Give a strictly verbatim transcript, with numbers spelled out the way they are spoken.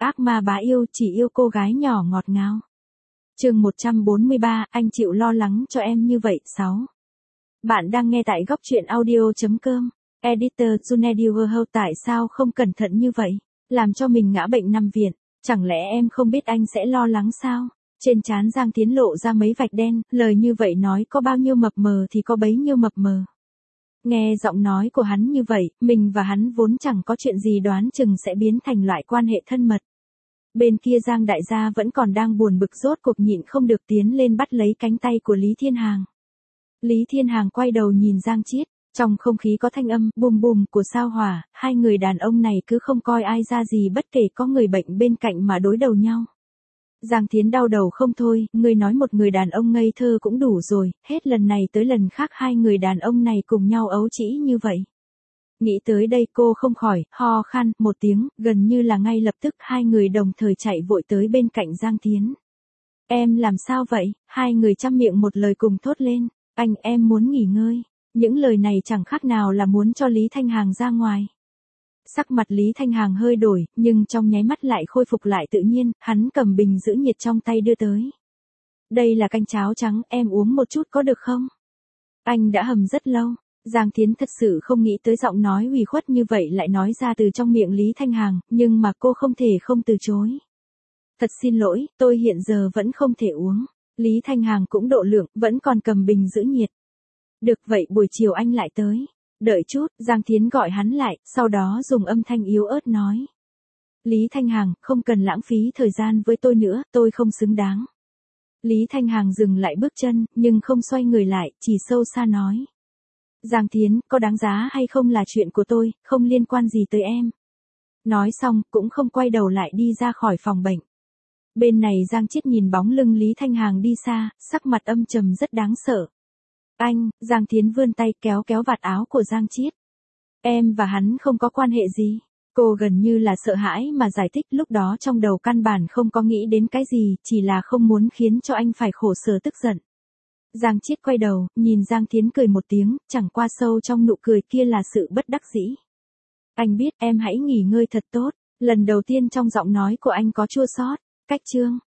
ác ma bá yêu chỉ yêu cô gái nhỏ ngọt ngào. Chương một trăm bốn mươi ba, anh chịu lo lắng cho em như vậy. sáu. Bạn đang nghe tại góc truyện audio chấm com. Editor Junedier, tại sao không cẩn thận như vậy? Làm cho mình ngã bệnh nằm viện. Chẳng lẽ em không biết anh sẽ lo lắng sao? Trên trán Giang Tiến lộ ra mấy vạch đen, lời như vậy nói có bao nhiêu mập mờ thì có bấy nhiêu mập mờ. Nghe giọng nói của hắn như vậy, mình và hắn vốn chẳng có chuyện gì đoán chừng sẽ biến thành loại quan hệ thân mật. Bên kia Giang đại gia vẫn còn đang buồn bực rốt cuộc nhịn không được tiến lên bắt lấy cánh tay của Lý Thiên Hàng. Lý Thiên Hàng quay đầu nhìn Giang Chiết, trong không khí có thanh âm bùm bùm của sao hỏa, hai người đàn ông này cứ không coi ai ra gì bất kể có người bệnh bên cạnh mà đối đầu nhau. Giang Thiến đau đầu không thôi, người nói một người đàn ông ngây thơ cũng đủ rồi, hết lần này tới lần khác hai người đàn ông này cùng nhau ấu trĩ như vậy. Nghĩ tới đây cô không khỏi, ho khan, một tiếng, gần như là ngay lập tức hai người đồng thời chạy vội tới bên cạnh Giang Thiến. Em làm sao vậy? Hai người chăm miệng một lời cùng thốt lên, anh em muốn nghỉ ngơi. Những lời này chẳng khác nào là muốn cho Lý Thanh Hàng ra ngoài. Sắc mặt Lý Thanh Hàng hơi đổi, nhưng trong nháy mắt lại khôi phục lại tự nhiên, hắn cầm bình giữ nhiệt trong tay đưa tới. Đây là canh cháo trắng, em uống một chút có được không? Anh đã hầm rất lâu. Giang Thiến thật sự không nghĩ tới giọng nói ủy khuất như vậy lại nói ra từ trong miệng Lý Thanh Hàng, nhưng mà cô không thể không từ chối. Thật xin lỗi, tôi hiện giờ vẫn không thể uống. Lý Thanh Hàng cũng độ lượng, vẫn còn cầm bình giữ nhiệt. Được vậy buổi chiều anh lại tới. Đợi chút, Giang Thiến gọi hắn lại, sau đó dùng âm thanh yếu ớt nói. Lý Thanh Hàng, không cần lãng phí thời gian với tôi nữa, tôi không xứng đáng. Lý Thanh Hàng dừng lại bước chân, nhưng không xoay người lại, chỉ sâu xa nói. Giang Thiến, có đáng giá hay không là chuyện của tôi, không liên quan gì tới em. Nói xong, cũng không quay đầu lại đi ra khỏi phòng bệnh. Bên này Giang Chiết nhìn bóng lưng Lý Thanh Hàng đi xa, sắc mặt âm trầm rất đáng sợ. Anh, Giang Thiến vươn tay kéo kéo vạt áo của Giang Chiết. Em và hắn không có quan hệ gì. Cô gần như là sợ hãi mà giải thích, lúc đó trong đầu căn bản không có nghĩ đến cái gì, chỉ là không muốn khiến cho anh phải khổ sở tức giận. Giang Chiết quay đầu, nhìn Giang Thiến cười một tiếng, chẳng qua sâu trong nụ cười kia là sự bất đắc dĩ. Anh biết, em hãy nghỉ ngơi thật tốt. Lần đầu tiên trong giọng nói của anh có chua xót. Cách chương